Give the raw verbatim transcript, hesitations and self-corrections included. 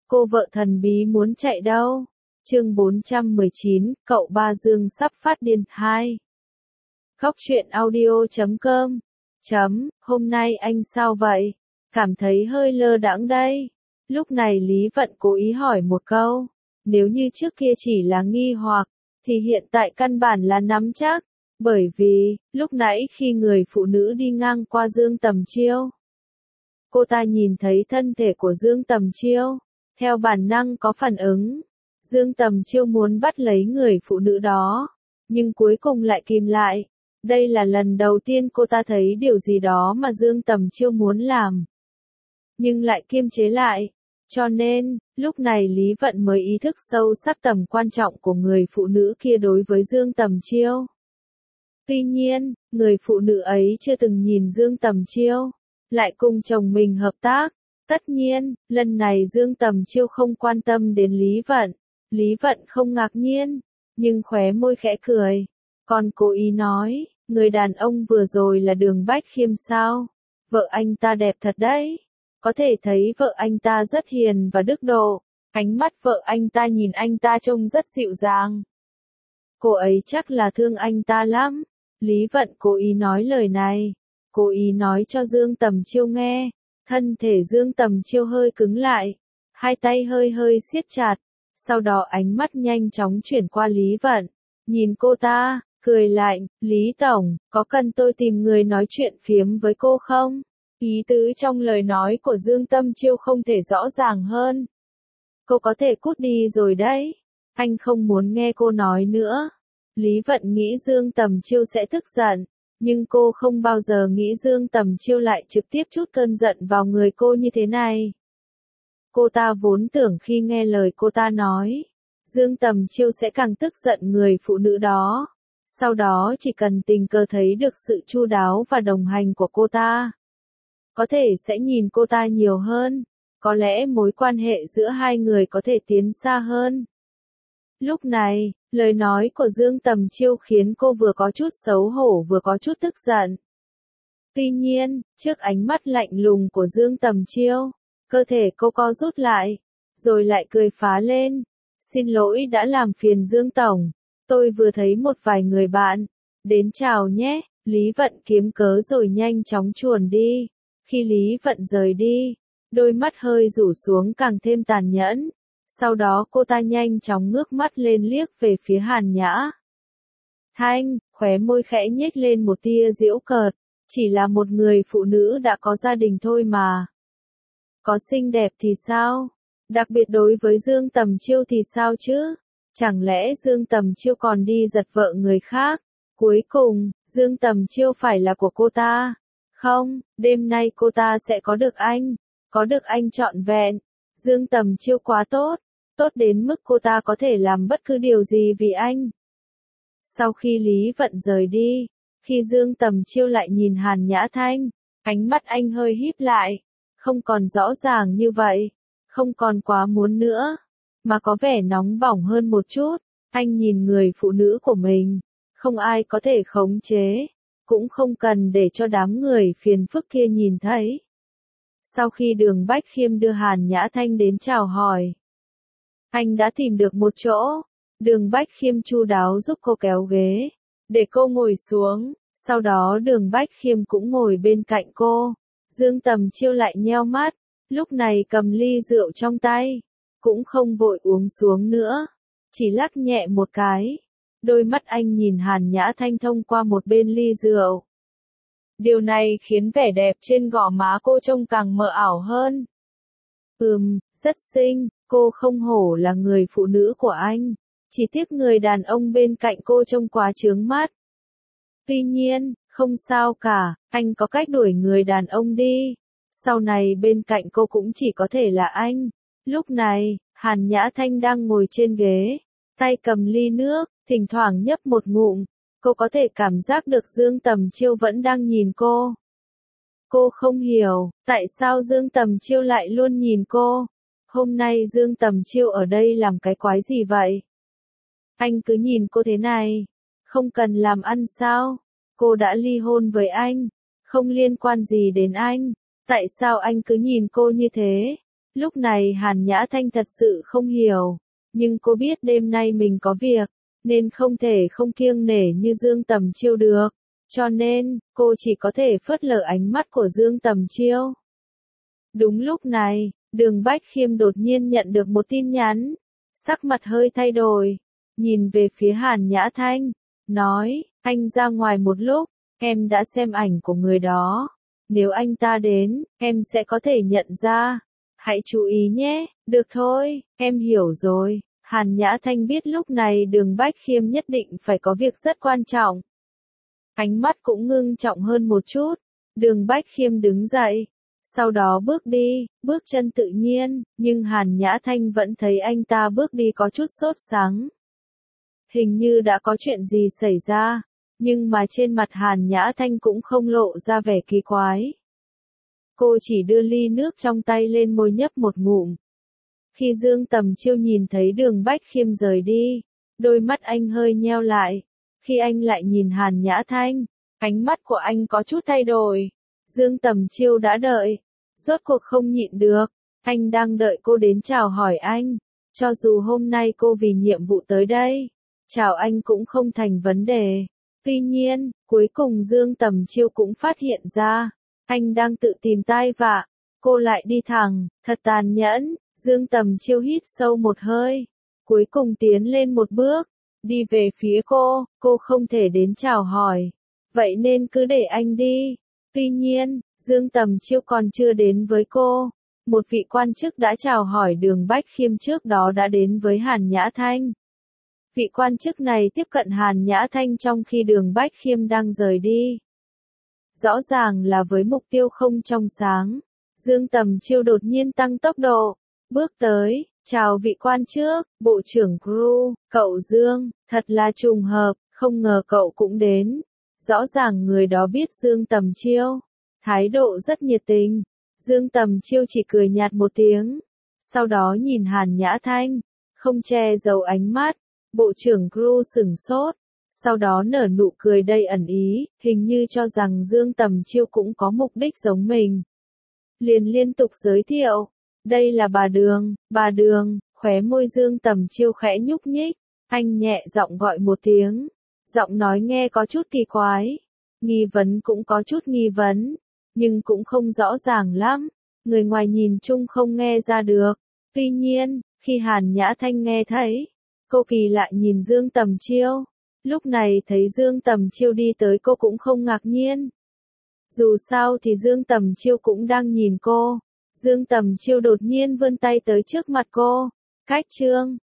Cô vợ thần bí muốn chạy đâu? Chương bốn trăm mười chín, cậu ba Dương sắp phát điên hai. Khóc chuyện audio chấm com. Chấm, hôm nay anh sao vậy? Cảm thấy hơi lơ đãng đây. Lúc này Lý Vận cố ý hỏi một câu. Nếu như trước kia chỉ là nghi hoặc, thì hiện tại căn bản là nắm chắc. Bởi vì, lúc nãy khi người phụ nữ đi ngang qua Dương Tầm Chiêu, cô ta nhìn thấy thân thể của Dương Tầm Chiêu, theo bản năng có phản ứng. Dương Tầm Chiêu muốn bắt lấy người phụ nữ đó, nhưng cuối cùng lại kìm lại. Đây là lần đầu tiên cô ta thấy điều gì đó mà Dương Tầm Chiêu muốn làm, nhưng lại kiềm chế lại. Cho nên, lúc này Lý Vận mới ý thức sâu sắc tầm quan trọng của người phụ nữ kia đối với Dương Tầm Chiêu. Tuy nhiên, người phụ nữ ấy chưa từng nhìn Dương Tầm Chiêu, lại cùng chồng mình hợp tác. Tất nhiên, lần này Dương Tầm Chiêu không quan tâm đến Lý Vận. Lý Vận không ngạc nhiên, nhưng khóe môi khẽ cười. Còn cố ý nói, người đàn ông vừa rồi là Đường Bách Khiêm sao? Vợ anh ta đẹp thật đấy. Có thể thấy vợ anh ta rất hiền và đức độ. Ánh mắt vợ anh ta nhìn anh ta trông rất dịu dàng. Cô ấy chắc là thương anh ta lắm. Lý Vận cố ý nói lời này, cố ý nói cho Dương Tầm Chiêu nghe. Thân thể Dương Tầm Chiêu hơi cứng lại, hai tay hơi hơi siết chặt, sau đó ánh mắt nhanh chóng chuyển qua Lý Vận, nhìn cô ta, cười lạnh, Lý Tổng, có cần tôi tìm người nói chuyện phiếm với cô không? Ý tứ trong lời nói của Dương Tầm Chiêu không thể rõ ràng hơn. Cô có thể cút đi rồi đấy, anh không muốn nghe cô nói nữa. Lý Vận nghĩ Dương Tầm Chiêu sẽ tức giận. Nhưng cô không bao giờ nghĩ Dương Tầm Chiêu lại trực tiếp trút cơn giận vào người cô như thế này. Cô ta vốn tưởng khi nghe lời cô ta nói, Dương Tầm Chiêu sẽ càng tức giận người phụ nữ đó. Sau đó chỉ cần tình cờ thấy được sự chu đáo và đồng hành của cô ta, có thể sẽ nhìn cô ta nhiều hơn. Có lẽ mối quan hệ giữa hai người có thể tiến xa hơn. Lúc này, lời nói của Dương Tầm Chiêu khiến cô vừa có chút xấu hổ vừa có chút tức giận. Tuy nhiên, trước ánh mắt lạnh lùng của Dương Tầm Chiêu, cơ thể cô co rút lại, rồi lại cười phá lên. Xin lỗi đã làm phiền Dương Tổng, tôi vừa thấy một vài người bạn, đến chào nhé. Lý Vận kiếm cớ rồi nhanh chóng chuồn đi. Khi Lý Vận rời đi, đôi mắt hơi rủ xuống càng thêm tàn nhẫn. Sau đó cô ta nhanh chóng ngước mắt lên liếc về phía Hàn Nhã Thanh, khóe môi khẽ nhếch lên một tia giễu cợt, chỉ là một người phụ nữ đã có gia đình thôi mà. Có xinh đẹp thì sao? Đặc biệt đối với Dương Tầm Chiêu thì sao chứ? Chẳng lẽ Dương Tầm Chiêu còn đi giật vợ người khác? Cuối cùng, Dương Tầm Chiêu phải là của cô ta? Không, đêm nay cô ta sẽ có được anh, có được anh trọn vẹn. Dương Tầm Chiêu quá tốt, tốt đến mức cô ta có thể làm bất cứ điều gì vì anh. Sau khi Lý Vận rời đi, khi Dương Tầm Chiêu lại nhìn Hàn Nhã Thanh, ánh mắt anh hơi híp lại, không còn rõ ràng như vậy, không còn quá muốn nữa, mà có vẻ nóng bỏng hơn một chút. Anh nhìn người phụ nữ của mình, không ai có thể khống chế, cũng không cần để cho đám người phiền phức kia nhìn thấy. Sau khi Đường Bách Khiêm đưa Hàn Nhã Thanh đến chào hỏi, anh đã tìm được một chỗ. Đường Bách Khiêm chu đáo giúp cô kéo ghế, để cô ngồi xuống, sau đó Đường Bách Khiêm cũng ngồi bên cạnh cô. Dương Tầm Chiêu lại nheo mắt, lúc này cầm ly rượu trong tay, cũng không vội uống xuống nữa, chỉ lắc nhẹ một cái. Đôi mắt anh nhìn Hàn Nhã Thanh thông qua một bên ly rượu. Điều này khiến vẻ đẹp trên gò má cô trông càng mờ ảo hơn. Ừm, rất xinh, cô không hổ là người phụ nữ của anh. Chỉ tiếc người đàn ông bên cạnh cô trông quá chướng mắt. Tuy nhiên, không sao cả, anh có cách đuổi người đàn ông đi. Sau này bên cạnh cô cũng chỉ có thể là anh. Lúc này, Hàn Nhã Thanh đang ngồi trên ghế, tay cầm ly nước, thỉnh thoảng nhấp một ngụm. Cô có thể cảm giác được Dương Tầm Chiêu vẫn đang nhìn cô. Cô không hiểu, tại sao Dương Tầm Chiêu lại luôn nhìn cô. Hôm nay Dương Tầm Chiêu ở đây làm cái quái gì vậy? Anh cứ nhìn cô thế này, không cần làm ăn sao? Cô đã ly hôn với anh, không liên quan gì đến anh. Tại sao anh cứ nhìn cô như thế? Lúc này Hàn Nhã Thanh thật sự không hiểu, nhưng cô biết đêm nay mình có việc, nên không thể không kiêng nể như Dương Tầm Chiêu được, cho nên, cô chỉ có thể phớt lờ ánh mắt của Dương Tầm Chiêu. Đúng lúc này, Đường Bách Khiêm đột nhiên nhận được một tin nhắn, sắc mặt hơi thay đổi, nhìn về phía Hàn Nhã Thanh, nói, anh ra ngoài một lúc, em đã xem ảnh của người đó, nếu anh ta đến, em sẽ có thể nhận ra, hãy chú ý nhé, được thôi, em hiểu rồi. Hàn Nhã Thanh biết lúc này Đường Bách Khiêm nhất định phải có việc rất quan trọng. Ánh mắt cũng ngưng trọng hơn một chút, Đường Bách Khiêm đứng dậy, sau đó bước đi, bước chân tự nhiên, nhưng Hàn Nhã Thanh vẫn thấy anh ta bước đi có chút sốt sắng. Hình như đã có chuyện gì xảy ra, nhưng mà trên mặt Hàn Nhã Thanh cũng không lộ ra vẻ kỳ quái. Cô chỉ đưa ly nước trong tay lên môi nhấp một ngụm. Khi Dương Tầm Chiêu nhìn thấy Đường Bách Khiêm rời đi, đôi mắt anh hơi nheo lại. Khi anh lại nhìn Hàn Nhã Thanh, ánh mắt của anh có chút thay đổi. Dương Tầm Chiêu đã đợi, rốt cuộc không nhịn được, anh đang đợi cô đến chào hỏi anh. Cho dù hôm nay cô vì nhiệm vụ tới đây, chào anh cũng không thành vấn đề. Tuy nhiên, cuối cùng Dương Tầm Chiêu cũng phát hiện ra, anh đang tự tìm tai vạ, cô lại đi thẳng, thật tàn nhẫn. Dương Tầm Chiêu hít sâu một hơi, cuối cùng tiến lên một bước, đi về phía cô, cô không thể đến chào hỏi, vậy nên cứ để anh đi. Tuy nhiên, Dương Tầm Chiêu còn chưa đến với cô, một vị quan chức đã chào hỏi Đường Bách Khiêm trước đó đã đến với Hàn Nhã Thanh. Vị quan chức này tiếp cận Hàn Nhã Thanh trong khi Đường Bách Khiêm đang rời đi. Rõ ràng là với mục tiêu không trong sáng, Dương Tầm Chiêu đột nhiên tăng tốc độ, bước tới, chào vị quan chức, bộ trưởng crew, cậu Dương, thật là trùng hợp, không ngờ cậu cũng đến. Rõ ràng người đó biết Dương Tầm Chiêu, thái độ rất nhiệt tình. Dương Tầm Chiêu chỉ cười nhạt một tiếng, sau đó nhìn Hàn Nhã Thanh, không che giấu ánh mắt. Bộ trưởng crew sửng sốt, sau đó nở nụ cười đầy ẩn ý, hình như cho rằng Dương Tầm Chiêu cũng có mục đích giống mình. Liền liên tục giới thiệu, đây là bà Đường, bà Đường, khóe môi Dương Tầm Chiêu khẽ nhúc nhích, anh nhẹ giọng gọi một tiếng, giọng nói nghe có chút kỳ quái, nghi vấn cũng có chút nghi vấn, nhưng cũng không rõ ràng lắm, người ngoài nhìn chung không nghe ra được. Tuy nhiên, khi Hàn Nhã Thanh nghe thấy, cô kỳ lạ nhìn Dương Tầm Chiêu, lúc này thấy Dương Tầm Chiêu đi tới cô cũng không ngạc nhiên. Dù sao thì Dương Tầm Chiêu cũng đang nhìn cô. Dương Tầm Chiêu đột nhiên vươn tay tới trước mặt cô. Cách trương,